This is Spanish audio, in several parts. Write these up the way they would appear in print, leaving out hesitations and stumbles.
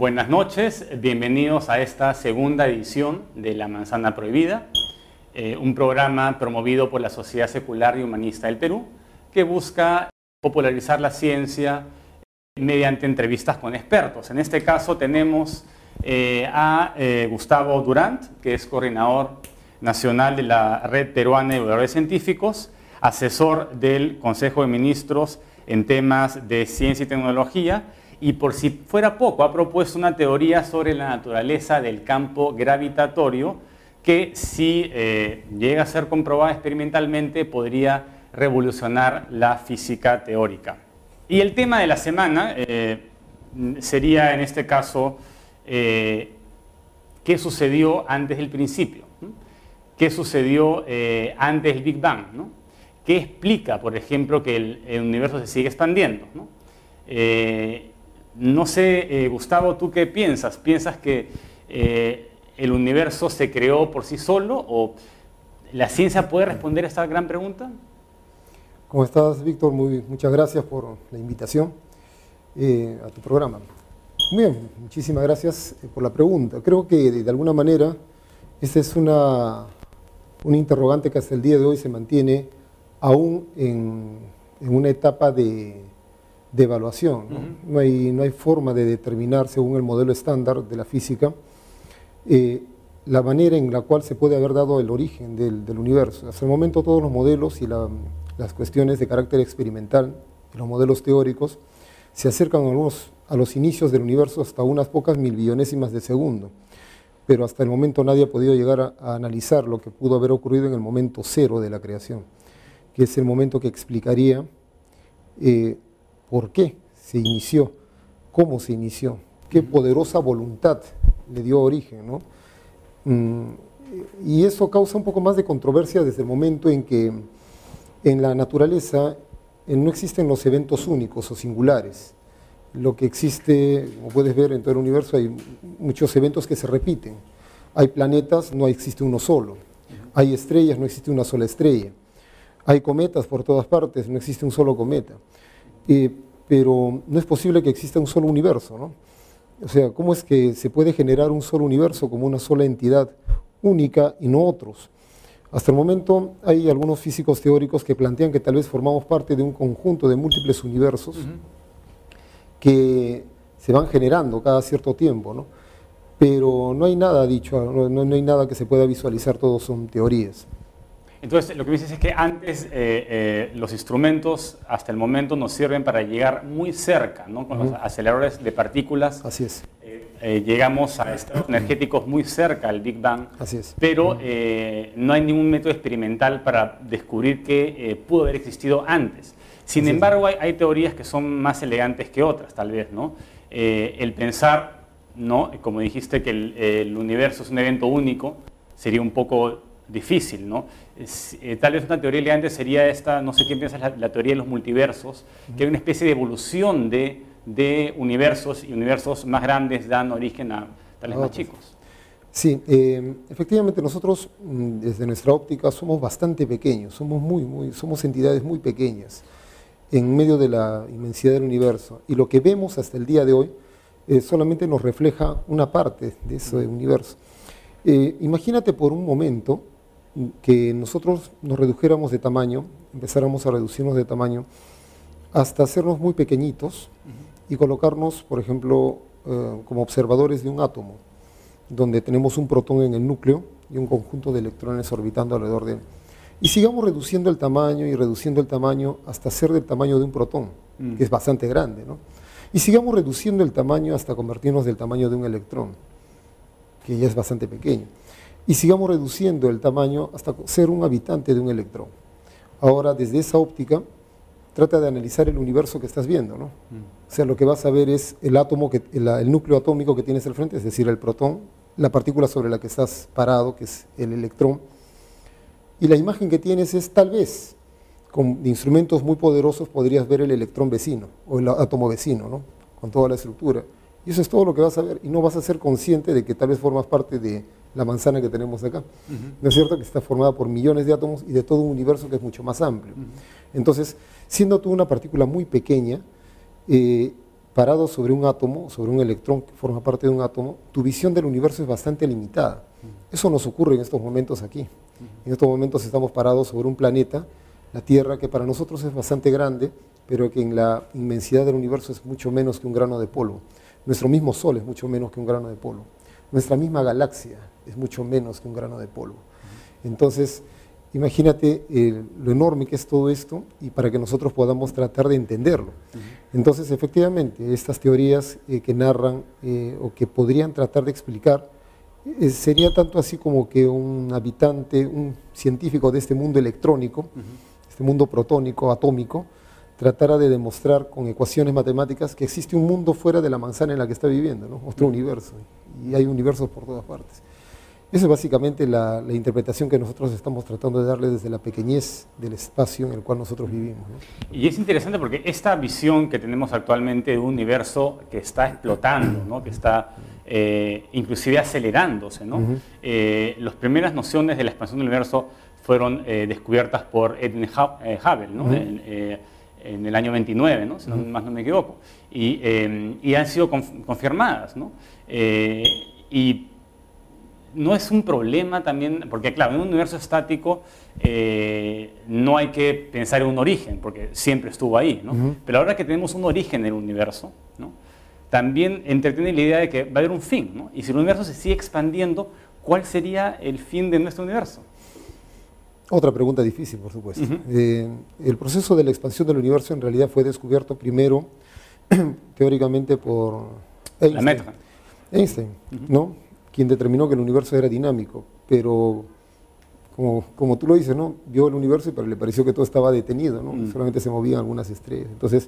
Buenas noches, bienvenidos a esta segunda edición de La Manzana Prohibida, un programa promovido por la Sociedad Secular y Humanista del Perú, que busca popularizar la ciencia mediante entrevistas con expertos. En este caso tenemos a Gustavo Durant, que es coordinador nacional de la Red Peruana de Divulgadores Científicos, asesor del Consejo de Ministros en temas de ciencia y tecnología, y por si fuera poco, ha propuesto una teoría sobre la naturaleza del campo gravitatorio que, si llega a ser comprobada experimentalmente, podría revolucionar la física teórica. Y el tema de la semana sería, en este caso, ¿qué sucedió antes del principio? ¿Qué sucedió antes del Big Bang? ¿No? ¿Qué explica, por ejemplo, que el universo se sigue expandiendo? ¿No? No sé, Gustavo, ¿tú qué piensas? ¿Piensas que el universo se creó por sí solo o la ciencia puede responder a esta gran pregunta? ¿Cómo estás, Víctor? Muchas gracias por la invitación a tu programa. Muy bien, muchísimas gracias por la pregunta. Creo que de alguna manera esta es una interrogante que hasta el día de hoy se mantiene aún en una etapa de evaluación, ¿no? No hay forma de determinar, según el modelo estándar de la física, la manera en la cual se puede haber dado el origen del universo. Hasta el momento todos los modelos y las cuestiones de carácter experimental, los modelos teóricos, se acercan a los inicios del universo hasta unas pocas milbillonésimas de segundo, pero hasta el momento nadie ha podido llegar a analizar lo que pudo haber ocurrido en el momento cero de la creación, que es el momento que explicaría por qué se inició, cómo se inició, qué poderosa voluntad le dio origen, ¿no? Y eso causa un poco más de controversia desde el momento en que en la naturaleza no existen los eventos únicos o singulares. Lo que existe, como puedes ver en todo el universo, hay muchos eventos que se repiten. Hay planetas, no existe uno solo. Hay estrellas, no existe una sola estrella. Hay cometas por todas partes, no existe un solo cometa. Pero no es posible que exista un solo universo, ¿no? O sea, ¿cómo es que se puede generar un solo universo como una sola entidad única y no otros? Hasta el momento hay algunos físicos teóricos que plantean que tal vez formamos parte de un conjunto de múltiples universos que se van generando cada cierto tiempo, ¿no? Pero no hay nada dicho, no hay nada que se pueda visualizar, todos son teorías. Entonces, lo que me dices es que antes los instrumentos hasta el momento nos sirven para llegar muy cerca, ¿no? Con los aceleradores de partículas. Así es. Llegamos a estados energéticos muy cerca al Big Bang. Así es. Pero no hay ningún método experimental para descubrir que pudo haber existido antes. Sin embargo, hay teorías que son más elegantes que otras, tal vez, ¿no? El pensar, ¿no? Como dijiste, que el universo es un evento único, sería un poco difícil, ¿no? Tal vez una teoría elegante sería esta, no sé qué piensas, la teoría de los multiversos, que hay una especie de evolución de universos, y universos más grandes dan origen a tal vez más chicos. Sí, efectivamente nosotros desde nuestra óptica somos bastante pequeños, somos entidades muy pequeñas en medio de la inmensidad del universo, y lo que vemos hasta el día de hoy solamente nos refleja una parte de ese universo. Imagínate por un momento que nosotros nos redujéramos de tamaño, empezáramos a reducirnos de tamaño hasta hacernos muy pequeñitos y colocarnos, por ejemplo, como observadores de un átomo, donde tenemos un protón en el núcleo y un conjunto de electrones orbitando alrededor de él. Y sigamos reduciendo el tamaño y reduciendo el tamaño hasta ser del tamaño de un protón, que es bastante grande, ¿no? Y sigamos reduciendo el tamaño hasta convertirnos del tamaño de un electrón, que ya es bastante pequeño. Y sigamos reduciendo el tamaño hasta ser un habitante de un electrón. Ahora, desde esa óptica, trata de analizar el universo que estás viendo, ¿no? O sea, lo que vas a ver es el átomo, el núcleo atómico que tienes al frente, es decir, el protón, la partícula sobre la que estás parado, que es el electrón, y la imagen que tienes es, tal vez, con instrumentos muy poderosos podrías ver el electrón vecino, o el átomo vecino, ¿no? Con toda la estructura. Y eso es todo lo que vas a ver, y no vas a ser consciente de que tal vez formas parte de la manzana que tenemos acá. ¿No es cierto? Que está formada por millones de átomos y de todo un universo que es mucho más amplio. Entonces, siendo tú una partícula muy pequeña, parado sobre un átomo, sobre un electrón que forma parte de un átomo, tu visión del universo es bastante limitada. Eso nos ocurre en estos momentos aquí. En estos momentos estamos parados sobre un planeta, la Tierra, que para nosotros es bastante grande, pero que en la inmensidad del universo es mucho menos que un grano de polvo. Nuestro mismo Sol es mucho menos que un grano de polvo. Nuestra misma galaxia es mucho menos que un grano de polvo. Entonces, imagínate lo enorme que es todo esto y para que nosotros podamos tratar de entenderlo. Entonces, efectivamente, estas teorías que narran o que podrían tratar de explicar, sería tanto así como que un habitante, un científico de este mundo electrónico, este mundo protónico, atómico, tratara de demostrar con ecuaciones matemáticas que existe un mundo fuera de la manzana en la que está viviendo, ¿no? Otro universo, y hay universos por todas partes. Esa es básicamente la interpretación que nosotros estamos tratando de darle desde la pequeñez del espacio en el cual nosotros vivimos, ¿no? Y es interesante porque esta visión que tenemos actualmente de un universo que está explotando, ¿no? Que está inclusive acelerándose, ¿no? Las primeras nociones de la expansión del universo fueron descubiertas por Edwin Hubble, ¿no? En el año 29, ¿no? Si no, más no me equivoco, y han sido confirmadas, ¿no? Y no es un problema también, porque claro, en un universo estático no hay que pensar en un origen, porque siempre estuvo ahí, ¿no? Pero ahora que tenemos un origen en el universo, ¿no? También entretiene la idea de que va a haber un fin, ¿no? Y si el universo se sigue expandiendo, ¿cuál sería el fin de nuestro universo? Otra pregunta difícil, por supuesto. El proceso de la expansión del universo en realidad fue descubierto primero, teóricamente, por Einstein, ¿no? Quien determinó que el universo era dinámico, pero como tú lo dices, ¿no? Vio el universo, pero le pareció que todo estaba detenido, ¿no? Solamente se movían algunas estrellas. Entonces,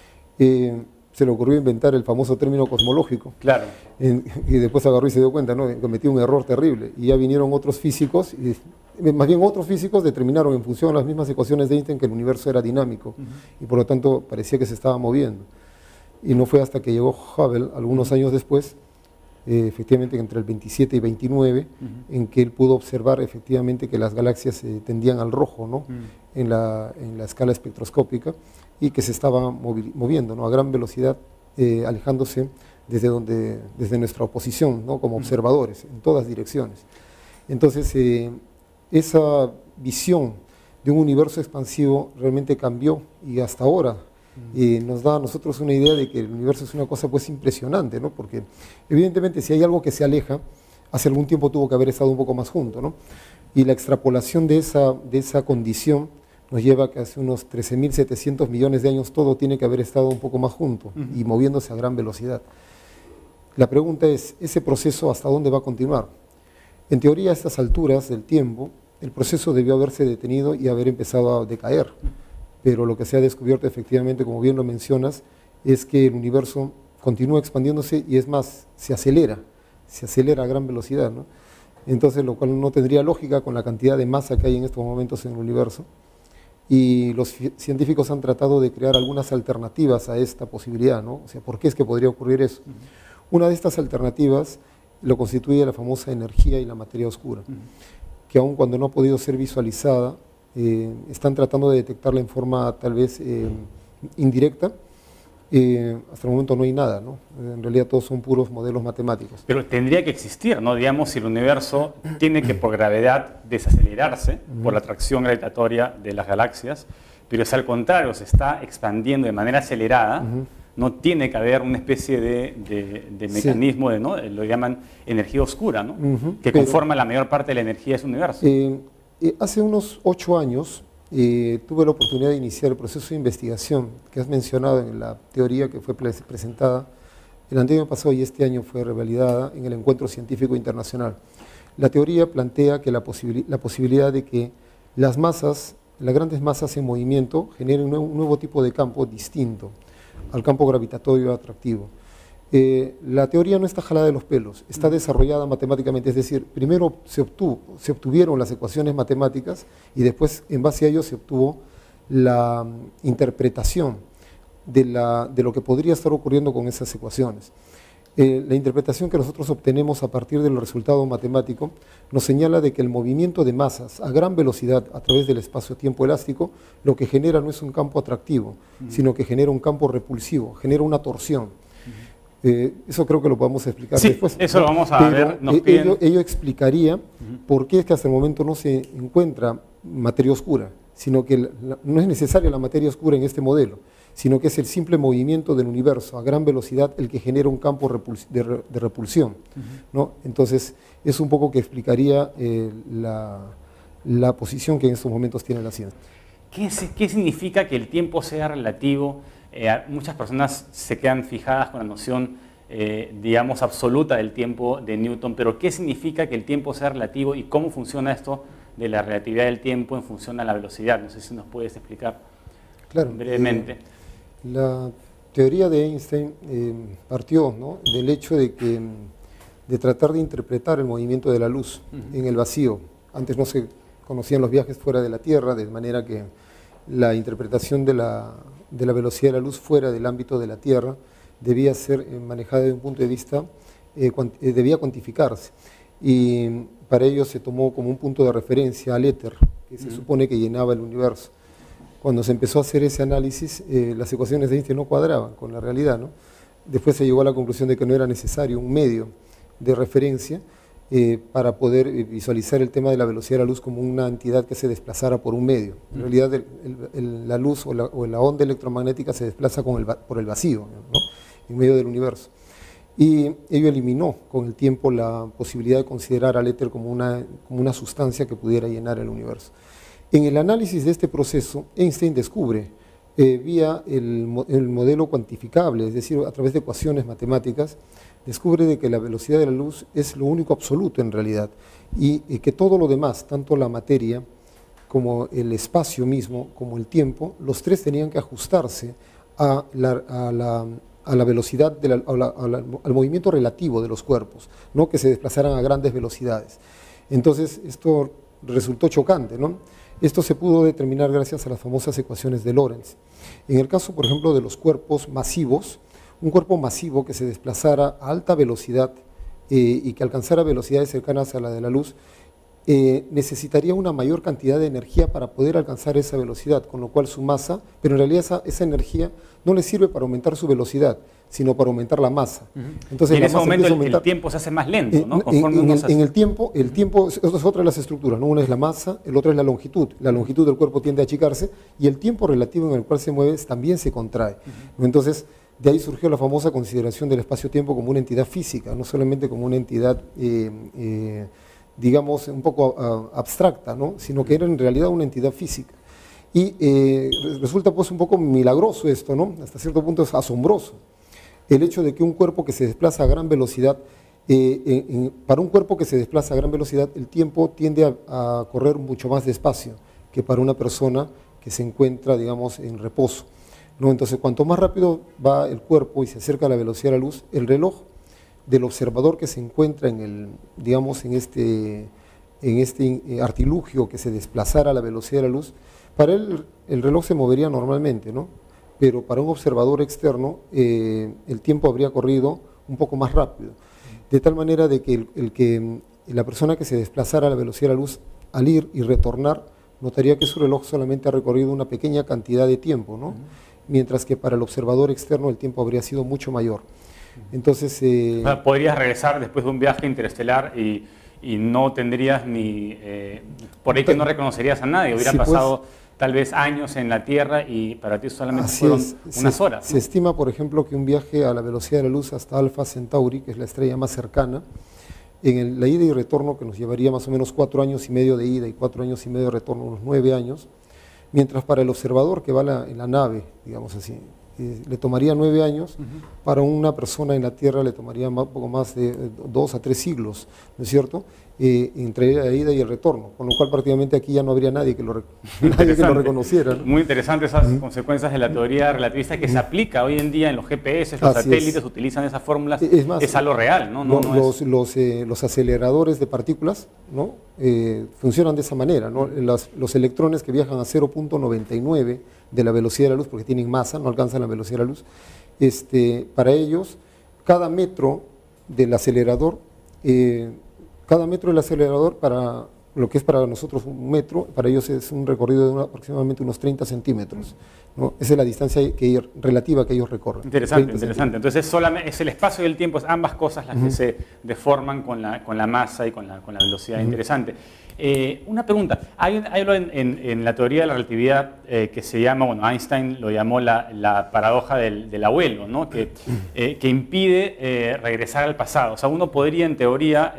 se le ocurrió inventar el famoso término cosmológico. Claro. Y después agarró y se dio cuenta, ¿no? Cometió un error terrible. Y ya vinieron otros físicos, más bien otros físicos determinaron en función a las mismas ecuaciones de Einstein que el universo era dinámico. Y por lo tanto parecía que se estaba moviendo. Y no fue hasta que llegó Hubble, algunos años después, efectivamente entre el 27 y 29, en que él pudo observar efectivamente que las galaxias tendían al rojo, ¿no? En la escala espectroscópica, y que se estaban moviendo, ¿no? A gran velocidad, alejándose desde nuestra posición, ¿no? Como observadores, en todas direcciones. Entonces, esa visión de un universo expansivo realmente cambió, y hasta ahora nos da a nosotros una idea de que el universo es una cosa pues impresionante, ¿no? Porque evidentemente si hay algo que se aleja, hace algún tiempo tuvo que haber estado un poco más junto, ¿no? Y la extrapolación de esa condición nos lleva a que hace unos 13.700 millones de años todo tiene que haber estado un poco más junto y moviéndose a gran velocidad. La pregunta es, ¿ese proceso hasta dónde va a continuar? En teoría, a estas alturas del tiempo, el proceso debió haberse detenido y haber empezado a decaer. Pero lo que se ha descubierto efectivamente, como bien lo mencionas, es que el universo continúa expandiéndose y es más, se acelera a gran velocidad, ¿no? Entonces, lo cual no tendría lógica con la cantidad de masa que hay en estos momentos en el universo. Y los científicos han tratado de crear algunas alternativas a esta posibilidad, ¿no? O sea, ¿por qué es que podría ocurrir eso? Una de estas alternativas lo constituye la famosa energía y la materia oscura, que aun cuando no ha podido ser visualizada, están tratando de detectarla en forma tal vez indirecta. Hasta el momento no hay nada, ¿no? En realidad todos son puros modelos matemáticos. Pero tendría que existir, ¿no? Digamos, si el universo tiene que por gravedad desacelerarse por la atracción gravitatoria de las galaxias, pero si al contrario se está expandiendo de manera acelerada, no tiene que haber una especie de mecanismo, ¿no? Lo llaman energía oscura, ¿no? Que conforma la mayor parte de la energía de ese universo. Hace unos 8 años tuve la oportunidad de iniciar el proceso de investigación que has mencionado en la teoría que fue presentada el año pasado y este año fue revalidada en el Encuentro Científico Internacional. La teoría plantea que la posibilidad de que las grandes masas en movimiento generen un nuevo tipo de campo distinto al campo gravitatorio atractivo. La teoría no está jalada de los pelos, está desarrollada matemáticamente, es decir, primero se obtuvieron las ecuaciones matemáticas y después en base a ello se obtuvo la interpretación de lo que podría estar ocurriendo con esas ecuaciones. La interpretación que nosotros obtenemos a partir del resultado matemático nos señala de que el movimiento de masas a gran velocidad a través del espacio-tiempo elástico lo que genera no es un campo atractivo, sino que genera un campo repulsivo, genera una torsión. Eso creo que lo podemos explicar después. Eso lo vamos a ver. Ello explicaría por qué es que hasta el momento no se encuentra materia oscura, sino que no es necesaria la materia oscura en este modelo, sino que es el simple movimiento del universo a gran velocidad el que genera un campo de repulsión, ¿no? Entonces, es un poco que explicaría la posición que en estos momentos tiene la ciencia. ¿Qué significa que el tiempo sea relativo? Muchas personas se quedan fijadas con la noción, digamos, absoluta del tiempo de Newton, pero ¿qué significa que el tiempo sea relativo y cómo funciona esto de la relatividad del tiempo en función a la velocidad? No sé si nos puedes explicar brevemente. La teoría de Einstein partió, ¿no?, del hecho de tratar de interpretar el movimiento de la luz en el vacío. Antes no se conocían los viajes fuera de la Tierra, de manera que la interpretación de la velocidad de la luz fuera del ámbito de la Tierra debía ser manejada desde un punto de vista, debía cuantificarse. Y para ello se tomó como un punto de referencia al éter, que se supone que llenaba el universo. Cuando se empezó a hacer ese análisis, las ecuaciones de Einstein no cuadraban con la realidad, ¿no? Después se llegó a la conclusión de que no era necesario un medio de referencia para poder visualizar el tema de la velocidad de la luz como una entidad que se desplazara por un medio. En realidad la luz o la onda electromagnética se desplaza por el vacío, ¿no?, en medio del universo. Y ello eliminó con el tiempo la posibilidad de considerar al éter como una sustancia que pudiera llenar el universo. En el análisis de este proceso, Einstein descubre, vía el modelo cuantificable, es decir, a través de ecuaciones matemáticas, descubre de que la velocidad de la luz es lo único absoluto en realidad y que todo lo demás, tanto la materia como el espacio mismo, como el tiempo, los tres tenían que ajustarse a la velocidad, al movimiento relativo de los cuerpos, no que se desplazaran a grandes velocidades. Entonces, esto resultó chocante, ¿no? Esto se pudo determinar gracias a las famosas ecuaciones de Lorentz. En el caso, por ejemplo, de los cuerpos masivos, un cuerpo masivo que se desplazara a alta velocidad y que alcanzara velocidades cercanas a la de la luz, necesitaría una mayor cantidad de energía para poder alcanzar esa velocidad, con lo cual su masa, pero en realidad esa energía no le sirve para aumentar su velocidad, sino para aumentar la masa. Entonces, y en ese momento el tiempo se hace más lento, ¿no? En el tiempo, es otra de las estructuras, ¿no? Una es la masa, el otro es la longitud. La longitud del cuerpo tiende a achicarse y el tiempo relativo en el cual se mueve también se contrae. Entonces, de ahí surgió la famosa consideración del espacio-tiempo como una entidad física, no solamente como una entidad digamos, un poco abstracta, ¿no?, sino que era en realidad una entidad física. Y resulta pues un poco milagroso esto, ¿no?, hasta cierto punto es asombroso, el hecho de que un cuerpo que se desplaza a gran velocidad, para un cuerpo que se desplaza a gran velocidad, el tiempo tiende a correr mucho más despacio que para una persona que se encuentra, digamos, en reposo, ¿no? Entonces, cuanto más rápido va el cuerpo y se acerca a la velocidad de la luz, el reloj del observador que se encuentra digamos, en este artilugio que se desplazara a la velocidad de la luz, para él el reloj se movería normalmente, ¿no? Pero para un observador externo el tiempo habría corrido un poco más rápido, de tal manera de que la persona que se desplazara a la velocidad de la luz, al ir y retornar, notaría que su reloj solamente ha recorrido una pequeña cantidad de tiempo, ¿no? Mientras que para el observador externo el tiempo habría sido mucho mayor. Entonces, podrías regresar después de un viaje interestelar y no tendrías ni, por ahí que no reconocerías a nadie, hubiera pasado tal vez años en la Tierra y para ti solamente fueron unas horas, ¿no? Se estima, por ejemplo, que un viaje a la velocidad de la luz hasta Alpha Centauri, que es la estrella más cercana, en la ida y retorno, que nos llevaría más o menos 4 años y medio de ida y 4 años y medio de retorno, unos 9 años, mientras para el observador que va en la nave, digamos así, le tomaría 9 años, para una persona en la Tierra le tomaría un poco más de 2 a 3 siglos, ¿no es cierto?, entre la ida y el retorno, con lo cual prácticamente aquí ya no habría nadie que lo reconociera, ¿no? Muy interesante esas consecuencias de la teoría relativista que se aplica hoy en día en los GPS, los satélites utilizan esas fórmulas, es algo real, ¿no? Los aceleradores de partículas, ¿no?, funcionan de esa manera, ¿no? Los electrones que viajan a 0.99 de la velocidad de la luz, porque tienen masa, no alcanzan la velocidad de la luz, para ellos cada metro del acelerador, para lo que es para nosotros un metro, para ellos es un recorrido de aproximadamente unos 30 centímetros, ¿no? Esa es la distancia relativa que ellos recorren. Interesante, interesante. Entonces es el espacio y el tiempo, es ambas cosas las que se deforman con la masa y con la velocidad. Interesante. Una pregunta, hay algo en la teoría de la relatividad que se llama, bueno, Einstein lo llamó la paradoja del abuelo, ¿no? que impide regresar al pasado. O sea, uno podría en teoría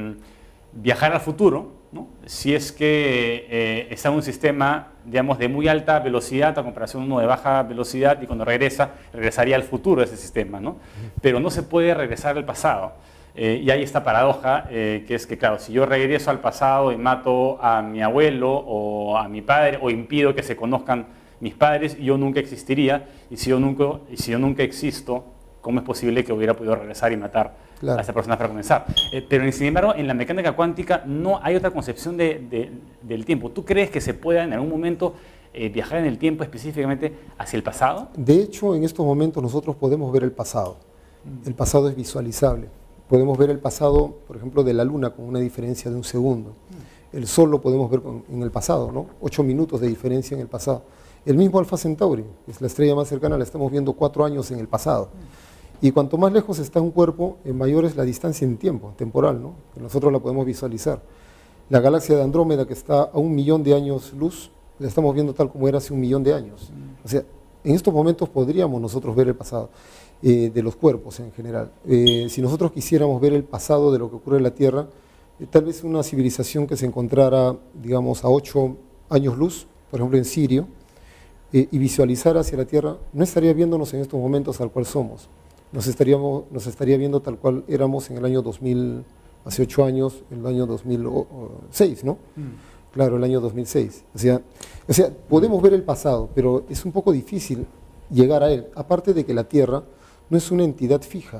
viajar al futuro, ¿no? Si es que está en un sistema, digamos, de muy alta velocidad a comparación de uno de baja velocidad, y cuando regresaría al futuro de ese sistema, ¿no? Pero no se puede regresar al pasado. Y hay esta paradoja, que es que, claro, si yo regreso al pasado y mato a mi abuelo o a mi padre, o impido que se conozcan mis padres, yo nunca existiría. Y si yo nunca existo, ¿cómo es posible que hubiera podido regresar y matar a esa persona para comenzar? Pero, sin embargo, en la mecánica cuántica no hay otra concepción del tiempo. ¿Tú crees que se pueda en algún momento viajar en el tiempo específicamente hacia el pasado? De hecho, en estos momentos nosotros podemos ver el pasado. El pasado es visualizable. Podemos ver el pasado, por ejemplo, de la Luna con una diferencia de un segundo. El Sol lo podemos ver en el pasado, ¿no? 8 minutos de diferencia en el pasado. El mismo Alfa Centauri, que es la estrella más cercana, la estamos viendo 4 años en el pasado. Y cuanto más lejos está un cuerpo, mayor es la distancia en tiempo, temporal, ¿no? Que nosotros la podemos visualizar. La galaxia de Andrómeda, que está a 1 millón de años luz, la estamos viendo tal como era hace 1 millón de años. O sea, en estos momentos podríamos nosotros ver el pasado de los cuerpos en general. Si nosotros quisiéramos ver el pasado de lo que ocurre en la Tierra, tal vez una civilización que se encontrara, digamos, a 8 años luz, por ejemplo en Sirio, y visualizar hacia la Tierra, no estaría viéndonos en estos momentos tal cual somos. Nos estaría viendo tal cual éramos en el año 2000, hace 8 años, en el año 2006, ¿no? Claro, el año 2006. O sea, podemos ver el pasado, pero es un poco difícil llegar a él. Aparte de que la Tierra no es una entidad fija.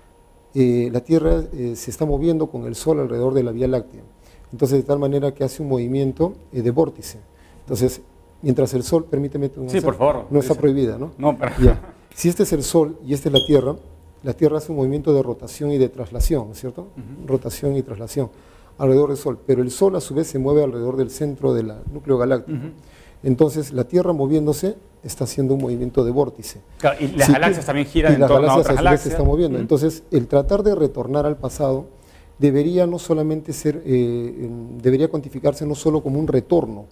La Tierra se está moviendo con el Sol alrededor de la Vía Láctea. Entonces, de tal manera que hace un movimiento de vórtice. Entonces, mientras el Sol, permíteme... Sí, por favor. No está prohibida, ¿no? No, pero... Si este es el Sol y esta es la Tierra hace un movimiento de rotación y de traslación, ¿cierto? Rotación y traslación alrededor del Sol, pero el Sol a su vez se mueve alrededor del centro del núcleo galáctico. Entonces la Tierra moviéndose está haciendo un movimiento de vórtice. Claro, y las galaxias también giran en torno a otras galaxias. Se están moviendo. Entonces el tratar de retornar al pasado debería no solamente ser, debería cuantificarse no solo como un retorno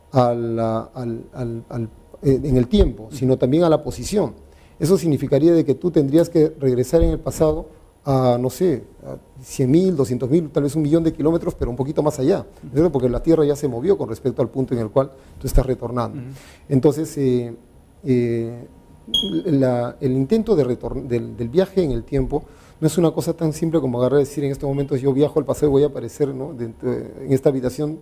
en el tiempo, sino también a la posición. Eso significaría de que tú tendrías que regresar en el pasado a, no sé, a 100.000, 200.000, tal vez 1 millón de kilómetros, pero un poquito más allá, ¿verdad? Porque la Tierra ya se movió con respecto al punto en el cual tú estás retornando. Entonces, el intento del viaje en el tiempo no es una cosa tan simple como agarrar y decir en estos momentos yo viajo al pasado y voy a aparecer, ¿no? En esta habitación,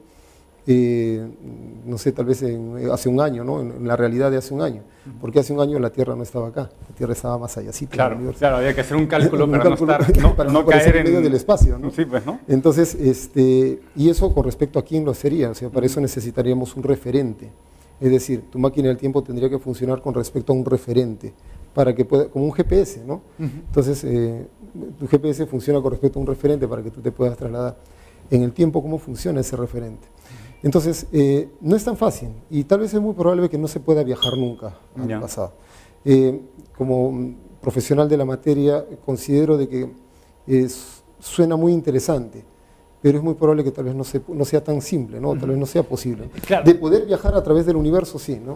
no sé, tal vez hace un año, ¿no? En la realidad de hace un año, porque hace un año la Tierra no estaba acá, la Tierra estaba más allá. Claro, había que hacer un cálculo para no caer en medio del espacio, ¿no? Sí, pues, ¿no? Entonces, y eso con respecto a quién lo sería, o sea, para eso necesitaríamos un referente, es decir, tu máquina del tiempo tendría que funcionar con respecto a un referente, para que pueda, como un GPS, ¿no? Entonces, tu GPS funciona con respecto a un referente para que tú te puedas trasladar. En el tiempo, ¿cómo funciona ese referente? Entonces, no es tan fácil y tal vez es muy probable que no se pueda viajar nunca al pasado. Como profesional de la materia, considero de que suena muy interesante, pero es muy probable que tal vez no sea tan simple, ¿no? Tal vez no sea posible. Claro. De poder viajar a través del universo, sí, ¿no?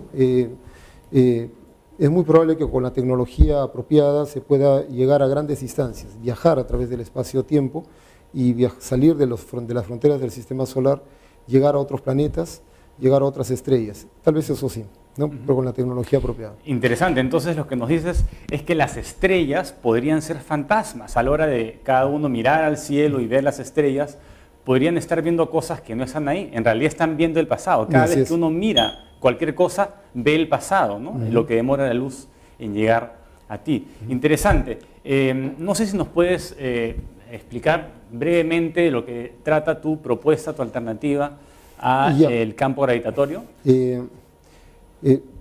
Es muy probable que con la tecnología apropiada se pueda llegar a grandes distancias, viajar a través del espacio-tiempo y salir de las fronteras del sistema solar, llegar a otros planetas, llegar a otras estrellas. Tal vez eso sí, ¿no? Pero con la tecnología apropiada. Interesante. Entonces lo que nos dices es que las estrellas podrían ser fantasmas. A la hora de cada uno mirar al cielo y ver las estrellas, podrían estar viendo cosas que no están ahí. En realidad están viendo el pasado. Cada vez que uno mira cualquier cosa, ve el pasado, ¿no? Lo que demora la luz en llegar a ti. Interesante. No sé si nos puedes explicar brevemente de lo que trata tu propuesta, tu alternativa al campo gravitatorio.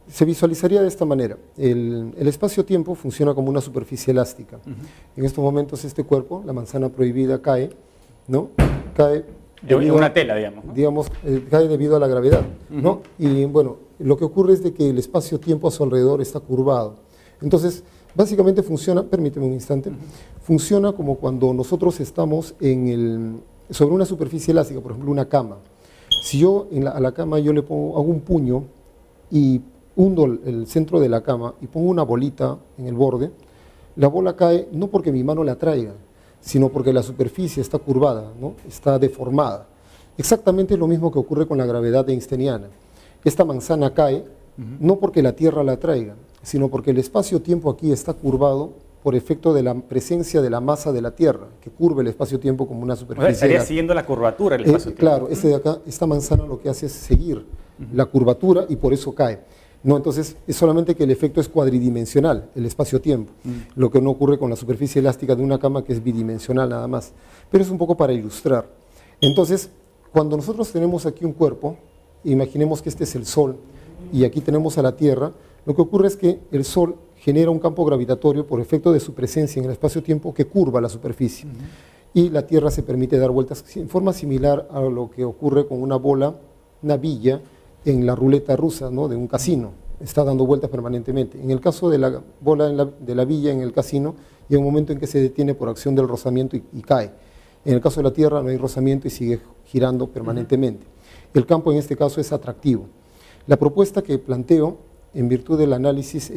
Se visualizaría de esta manera. El espacio-tiempo funciona como una superficie elástica. En estos momentos este cuerpo, la manzana prohibida, cae, ¿no? Cae debido una tela, digamos, ¿no? Cae debido a la gravedad, ¿no? Y bueno, lo que ocurre es de que el espacio-tiempo a su alrededor está curvado. Entonces, básicamente funciona, permíteme un instante, funciona como cuando nosotros estamos sobre una superficie elástica, por ejemplo, una cama. Si yo a la cama yo hago un puño y hundo el centro de la cama y pongo una bolita en el borde, la bola cae no porque mi mano la traiga, sino porque la superficie está curvada, ¿no? Está deformada. Exactamente lo mismo que ocurre con la gravedad einsteiniana. Esta manzana cae no porque la Tierra la traiga, sino porque el espacio-tiempo aquí está curvado por efecto de la presencia de la masa de la Tierra, que curva el espacio-tiempo como una superficie. Estaría siguiendo la curvatura del espacio-tiempo. Claro, de acá, esta manzana lo que hace es seguir la curvatura y por eso cae. No, entonces es solamente que el efecto es cuadridimensional, el espacio-tiempo, lo que no ocurre con la superficie elástica de una cama que es bidimensional nada más. Pero es un poco para ilustrar. Entonces, cuando nosotros tenemos aquí un cuerpo, imaginemos que este es el Sol y aquí tenemos a la Tierra, lo que ocurre es que el Sol genera un campo gravitatorio por efecto de su presencia en el espacio-tiempo que curva la superficie. Y la Tierra se permite dar vueltas en forma similar a lo que ocurre con una bola, una villa, en la ruleta rusa, ¿no? De un casino, está dando vueltas permanentemente. En el caso de la bola de la villa en el casino, llega un momento en que se detiene por acción del rozamiento y cae. En el caso de la Tierra no hay rozamiento y sigue girando permanentemente. El campo en este caso es atractivo. La propuesta que planteo, en virtud del análisis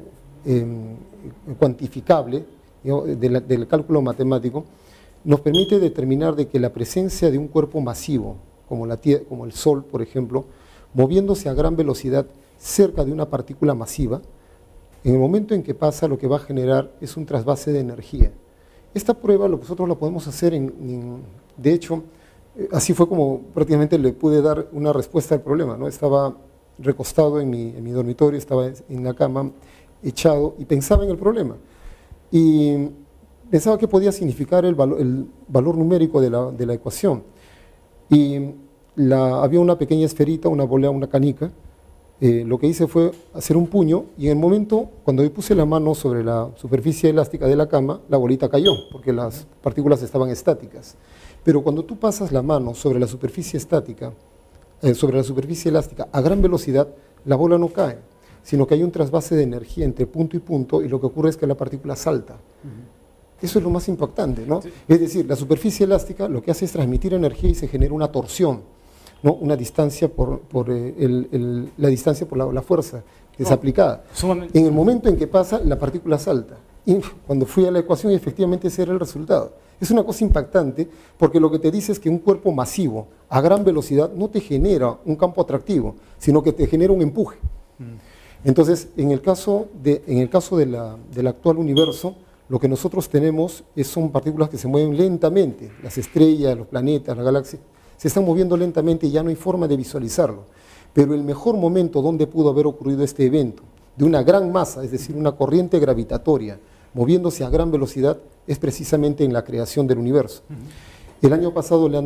cuantificable del cálculo matemático, nos permite determinar de que la presencia de un cuerpo masivo, como el Sol, por ejemplo, moviéndose a gran velocidad cerca de una partícula masiva, en el momento en que pasa lo que va a generar es un trasvase de energía. Esta prueba nosotros la podemos hacer de hecho, así fue como prácticamente le pude dar una respuesta al problema, ¿no? Estaba recostado en mi dormitorio, estaba en la cama, echado, y pensaba en el problema. Y pensaba qué podía significar el valor numérico de la ecuación. Y había una pequeña esferita, una bola, una canica. Lo que hice fue hacer un puño y en el momento, cuando yo puse la mano sobre la superficie elástica de la cama, la bolita cayó porque las partículas estaban estáticas. Pero cuando tú pasas la mano sobre la superficie estática, sobre la superficie elástica a gran velocidad, la bola no cae, sino que hay un trasvase de energía entre punto y punto y lo que ocurre es que la partícula salta. Eso es lo más impactante, ¿no? Sí. Es decir, la superficie elástica lo que hace es transmitir energía y se genera una torsión, ¿no? Una distancia la distancia por la fuerza que es aplicada. En el momento en que pasa, la partícula salta. Y cuando fui a la ecuación, efectivamente ese era el resultado. Es una cosa impactante porque lo que te dice es que un cuerpo masivo a gran velocidad no te genera un campo atractivo, sino que te genera un empuje. Entonces, en el caso del actual universo, lo que nosotros tenemos son partículas que se mueven lentamente. Las estrellas, los planetas, las galaxias, se están moviendo lentamente y ya no hay forma de visualizarlo. Pero el mejor momento donde pudo haber ocurrido este evento, de una gran masa, es decir, una corriente gravitatoria, moviéndose a gran velocidad, es precisamente en la creación del universo. El año pasado le han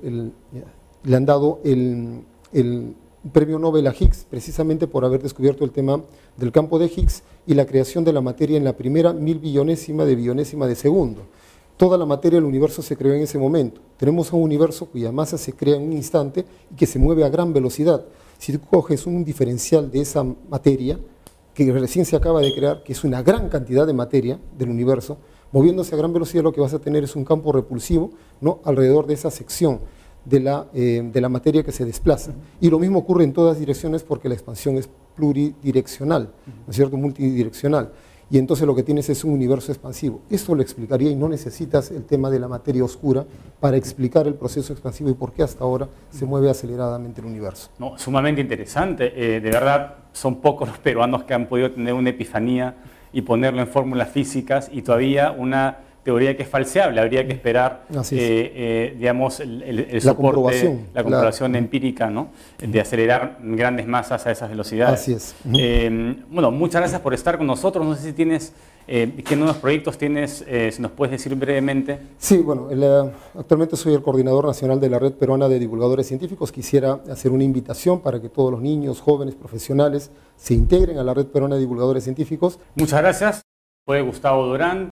dado el premio Nobel a Higgs, precisamente por haber descubierto el tema del campo de Higgs y la creación de la materia en la primera 1000 billonésima de segundo. Toda la materia del universo se creó en ese momento. Tenemos un universo cuya masa se crea en un instante y que se mueve a gran velocidad. Si tú coges un diferencial de esa materia, que recién se acaba de crear, que es una gran cantidad de materia del universo, moviéndose a gran velocidad, lo que vas a tener es un campo repulsivo, ¿no? Alrededor de esa sección de la materia que se desplaza. Y lo mismo ocurre en todas direcciones porque la expansión es pluridireccional, ¿no es cierto? Multidireccional. Y entonces lo que tienes es un universo expansivo. Esto lo explicaría y no necesitas el tema de la materia oscura para explicar el proceso expansivo y por qué hasta ahora se mueve aceleradamente el universo. No, sumamente interesante. De verdad, son pocos los peruanos que han podido tener una epifanía y ponerlo en fórmulas físicas y todavía una teoría que es falseable. Habría que esperar, digamos, el soporte, la comprobación empírica, ¿no? De acelerar grandes masas a esas velocidades. Así es. Bueno, muchas gracias por estar con nosotros. No sé si tienes ¿Qué nuevos proyectos tienes? Si nos puedes decir brevemente. Sí, bueno, actualmente soy el coordinador nacional de la Red Peruana de Divulgadores Científicos. Quisiera hacer una invitación para que todos los niños, jóvenes, profesionales se integren a la Red Peruana de Divulgadores Científicos. Muchas gracias. Fue Gustavo Durán.